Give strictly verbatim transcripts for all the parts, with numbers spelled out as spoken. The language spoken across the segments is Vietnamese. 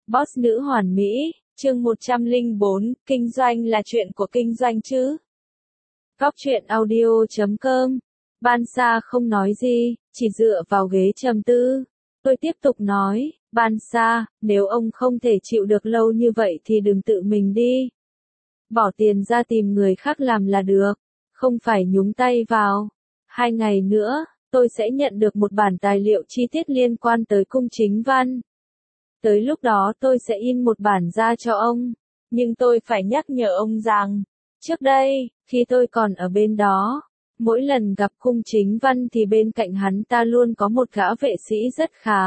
Boss nữ hoàn mỹ, chương một trăm lẻ bốn, kinh doanh là chuyện của kinh doanh chứ. Góc truyện audio chấm com. Ban Sa không nói gì, chỉ dựa vào ghế trầm tư. Tôi tiếp tục nói, Ban Sa, nếu ông không thể chịu được lâu như vậy thì đừng tự mình đi. Bỏ tiền ra tìm người khác làm là được, không phải nhúng tay vào. Hai ngày nữa, tôi sẽ nhận được một bản tài liệu chi tiết liên quan tới cung chính văn. Tới lúc đó tôi sẽ in một bản ra cho ông. Nhưng tôi phải nhắc nhở ông rằng, trước đây, khi tôi còn ở bên đó, mỗi lần gặp cung chính văn thì bên cạnh hắn ta luôn có một gã vệ sĩ rất khá.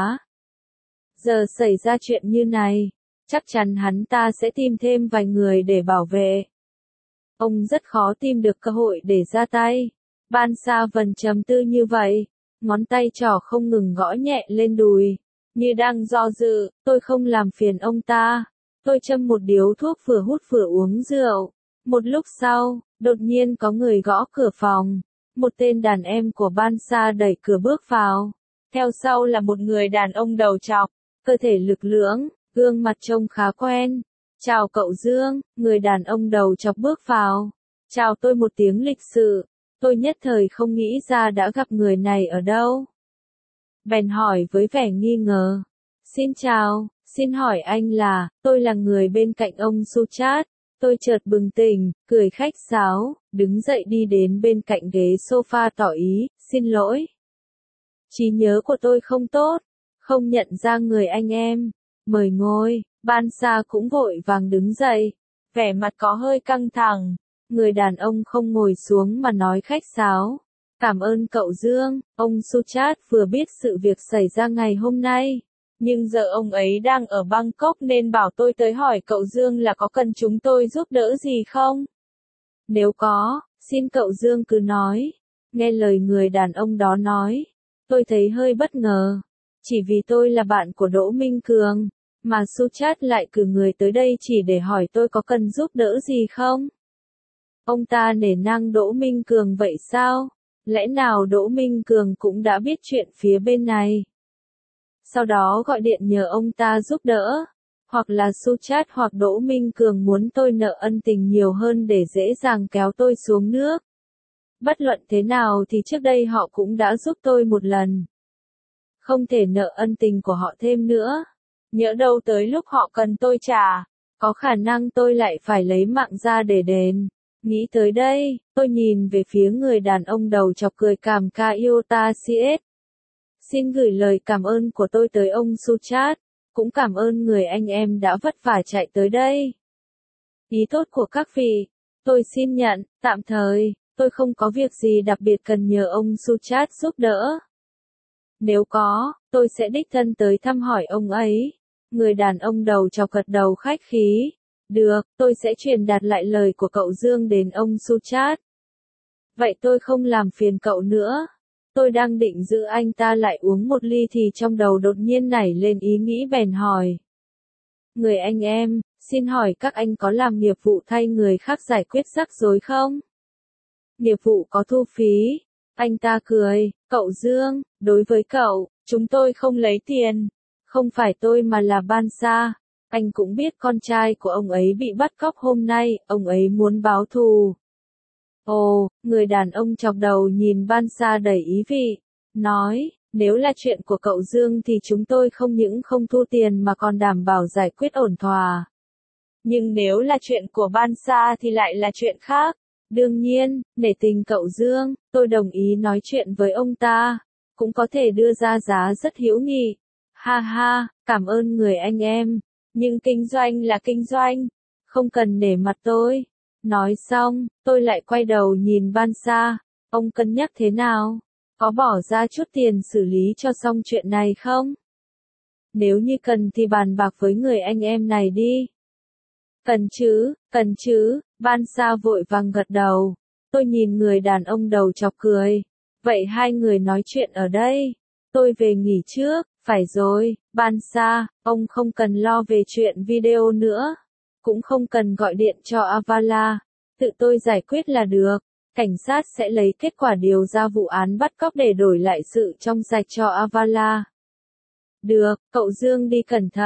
Giờ xảy ra chuyện như này, chắc chắn hắn ta sẽ tìm thêm vài người để bảo vệ. Ông rất khó tìm được cơ hội để ra tay. Ban Sa vẫn trầm tư như vậy, ngón tay trỏ không ngừng gõ nhẹ lên đùi. Như đang do dự, tôi không làm phiền ông ta. Tôi châm một điếu thuốc vừa hút vừa uống rượu. Một lúc sau, đột nhiên có người gõ cửa phòng. Một tên đàn em của Ban Sa đẩy cửa bước vào. Theo sau là một người đàn ông đầu trọc, cơ thể lực lưỡng, gương mặt trông khá quen. Chào cậu Dương, người đàn ông đầu trọc bước vào. Chào tôi một tiếng lịch sự. Tôi nhất thời không nghĩ ra đã gặp người này ở đâu. Bèn hỏi với vẻ nghi ngờ. Xin chào, xin hỏi anh là, tôi là người bên cạnh ông Suchat. Tôi chợt bừng tỉnh, cười khách sáo, đứng dậy đi đến bên cạnh ghế sofa tỏ ý, xin lỗi. Trí nhớ của tôi không tốt, không nhận ra người anh em. Mời ngồi, Ban Sa cũng vội vàng đứng dậy, vẻ mặt có hơi căng thẳng. Người đàn ông không ngồi xuống mà nói khách sáo. Cảm ơn cậu Dương, ông Suchat vừa biết sự việc xảy ra ngày hôm nay. Nhưng giờ ông ấy đang ở Bangkok nên bảo tôi tới hỏi cậu Dương là có cần chúng tôi giúp đỡ gì không? Nếu có, xin cậu Dương cứ nói. Nghe lời người đàn ông đó nói, tôi thấy hơi bất ngờ. Chỉ vì tôi là bạn của Đỗ Minh Cường, mà Suchat lại cử người tới đây chỉ để hỏi tôi có cần giúp đỡ gì không? Ông ta nể nang Đỗ Minh Cường vậy sao? Lẽ nào Đỗ Minh Cường cũng đã biết chuyện phía bên này? Sau đó gọi điện nhờ ông ta giúp đỡ. Hoặc là Suchat hoặc Đỗ Minh Cường muốn tôi nợ ân tình nhiều hơn để dễ dàng kéo tôi xuống nước. Bất luận thế nào thì trước đây họ cũng đã giúp tôi một lần. Không thể nợ ân tình của họ thêm nữa. Nhỡ đâu tới lúc họ cần tôi trả, có khả năng tôi lại phải lấy mạng ra để đền. Nghĩ tới đây, tôi nhìn về phía người đàn ông đầu chọc cười cảm ca Iota Siet. Xin gửi lời cảm ơn của tôi tới ông Suchat, cũng cảm ơn người anh em đã vất vả chạy tới đây. Ý tốt của các vị, tôi xin nhận, tạm thời, tôi không có việc gì đặc biệt cần nhờ ông Suchat giúp đỡ. Nếu có, tôi sẽ đích thân tới thăm hỏi ông ấy. Người đàn ông đầu chọc gật đầu khách khí. Được, tôi sẽ truyền đạt lại lời của cậu Dương đến ông Suchat. Vậy tôi không làm phiền cậu nữa. Tôi đang định giữ anh ta lại uống một ly thì trong đầu đột nhiên nảy lên ý nghĩ bèn hỏi. Người anh em, xin hỏi các anh có làm nghiệp vụ thay người khác giải quyết rắc rối không? Nghiệp vụ có thu phí. Anh ta cười, cậu Dương, đối với cậu, chúng tôi không lấy tiền. Không phải tôi mà là Ban Sa. Anh cũng biết con trai của ông ấy bị bắt cóc hôm nay, ông ấy muốn báo thù. Ồ, người đàn ông chọc đầu nhìn Ban Sa đầy ý vị, nói, nếu là chuyện của cậu Dương thì chúng tôi không những không thu tiền mà còn đảm bảo giải quyết ổn thỏa. Nhưng nếu là chuyện của Ban Sa thì lại là chuyện khác. Đương nhiên, nể tình cậu Dương, tôi đồng ý nói chuyện với ông ta, cũng có thể đưa ra giá rất hữu nghị. Ha ha, cảm ơn người anh em. Nhưng kinh doanh là kinh doanh, không cần nể mặt tôi. Nói xong, tôi lại quay đầu nhìn Ban Sa, ông cân nhắc thế nào? Có bỏ ra chút tiền xử lý cho xong chuyện này không? Nếu như cần thì bàn bạc với người anh em này đi. Cần chứ, cần chứ, Ban Sa vội vàng gật đầu. Tôi nhìn người đàn ông đầu chọc cười. Vậy hai người nói chuyện ở đây. Tôi về nghỉ trước. Phải rồi, Ban Sa, ông không cần lo về chuyện video nữa. Cũng không cần gọi điện cho Avala. Tự tôi giải quyết là được. Cảnh sát sẽ lấy kết quả điều ra vụ án bắt cóc để đổi lại sự trong sạch cho Avala. Được, cậu Dương đi cẩn thận.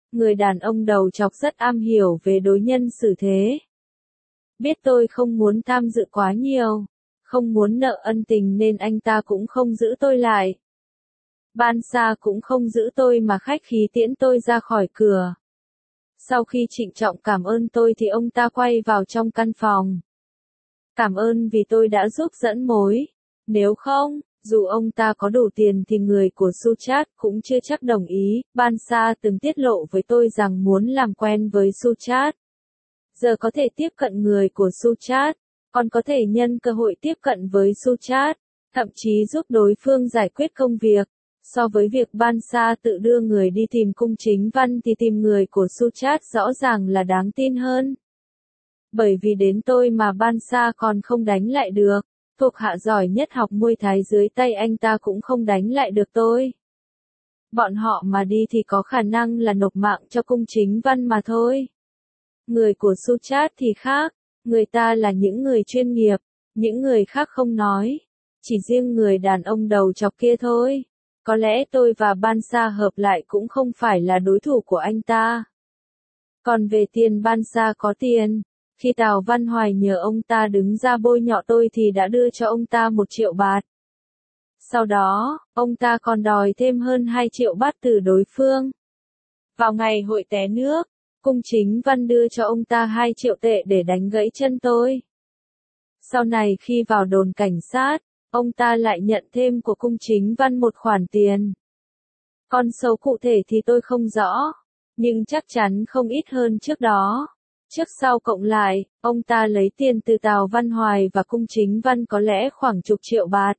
Người đàn ông đầu chọc rất am hiểu về đối nhân xử thế. Biết tôi không muốn tham dự quá nhiều, không muốn nợ ân tình nên anh ta cũng không giữ tôi lại. Ban Sa cũng không giữ tôi mà khách khí tiễn tôi ra khỏi cửa. Sau khi trịnh trọng cảm ơn tôi thì ông ta quay vào trong căn phòng. Cảm ơn vì tôi đã giúp dẫn mối. Nếu không, dù ông ta có đủ tiền thì người của Suchat cũng chưa chắc đồng ý. Ban Sa từng tiết lộ với tôi rằng muốn làm quen với Suchat. Giờ có thể tiếp cận người của Suchat, còn có thể nhân cơ hội tiếp cận với Suchat, thậm chí giúp đối phương giải quyết công việc. So với việc Ban Sa tự đưa người đi tìm Cung Chính Văn thì tìm người của Suchat rõ ràng là đáng tin hơn. Bởi vì đến tôi mà Ban Sa còn không đánh lại được, thuộc hạ giỏi nhất học Muay Thái dưới tay anh ta cũng không đánh lại được tôi. Bọn họ mà đi thì có khả năng là nộp mạng cho Cung Chính Văn mà thôi. Người của Suchat thì khác, người ta là những người chuyên nghiệp, những người khác không nói. Chỉ riêng người đàn ông đầu chọc kia thôi. Có lẽ tôi và Ban Sa hợp lại cũng không phải là đối thủ của anh ta. Còn về tiền, Ban Sa có tiền. Khi Tào Văn Hoài nhờ ông ta đứng ra bôi nhọ tôi thì đã đưa cho ông ta một triệu bát. Sau đó, ông ta còn đòi thêm hơn hai triệu bát từ đối phương. Vào ngày hội té nước, Cung Chính Văn đưa cho ông ta hai triệu tệ để đánh gãy chân tôi. Sau này khi vào đồn cảnh sát, ông ta lại nhận thêm của Cung Chính Văn một khoản tiền. Con số cụ thể thì tôi không rõ, nhưng chắc chắn không ít hơn trước đó. Trước sau cộng lại, ông ta lấy tiền từ Tào Văn Hoài và Cung Chính Văn có lẽ khoảng chục triệu bát.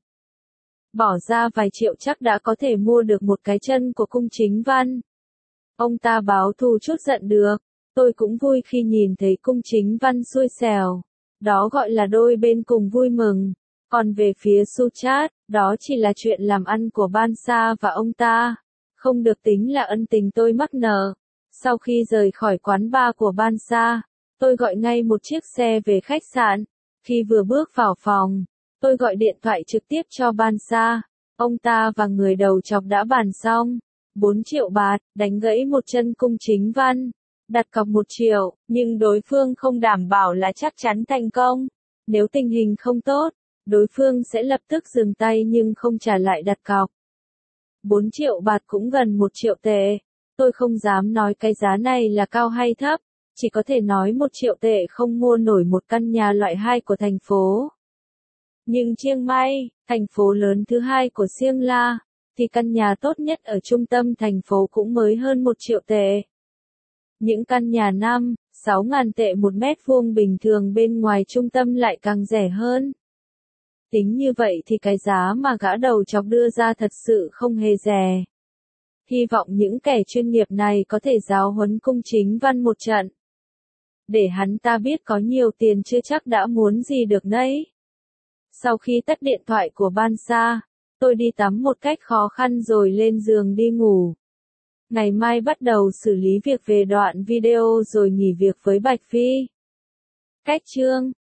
Bỏ ra vài triệu chắc đã có thể mua được một cái chân của Cung Chính Văn. Ông ta báo thù chút giận được, tôi cũng vui khi nhìn thấy Cung Chính Văn xui xẻo. Đó gọi là đôi bên cùng vui mừng. Còn về phía Suchat, đó chỉ là chuyện làm ăn của Ban Sa và ông ta, không được tính là ân tình tôi mắc nợ. Sau khi rời khỏi quán bar của Ban Sa, tôi gọi ngay một chiếc xe về khách sạn. Khi vừa bước vào phòng, tôi gọi điện thoại trực tiếp cho Ban Sa. Ông ta và người đầu chọc đã bàn xong. bốn triệu bát, đánh gãy một chân Cung Chính Văn. Đặt cọc một triệu, nhưng đối phương không đảm bảo là chắc chắn thành công. Nếu tình hình không tốt, đối phương sẽ lập tức dừng tay nhưng không trả lại đặt cọc. bốn triệu bát cũng gần một triệu tệ. Tôi không dám nói cái giá này là cao hay thấp, chỉ có thể nói một triệu tệ không mua nổi một căn nhà loại hai của thành phố. Nhưng Chiang Mai, thành phố lớn thứ hai của Siêng La, thì căn nhà tốt nhất ở trung tâm thành phố cũng mới hơn một triệu tệ. Những căn nhà năm, sáu ngàn tệ một mét vuông bình thường bên ngoài trung tâm lại càng rẻ hơn. Tính như vậy thì cái giá mà gã đầu chọc đưa ra thật sự không hề rẻ. Hy vọng những kẻ chuyên nghiệp này có thể giáo huấn Cung Chính Văn một trận. Để hắn ta biết có nhiều tiền chưa chắc đã muốn gì được đấy. Sau khi tắt điện thoại của Ban Sa, tôi đi tắm một cách khó khăn rồi lên giường đi ngủ. Ngày mai bắt đầu xử lý việc về đoạn video rồi nghỉ việc với Bạch Phi. Cách chương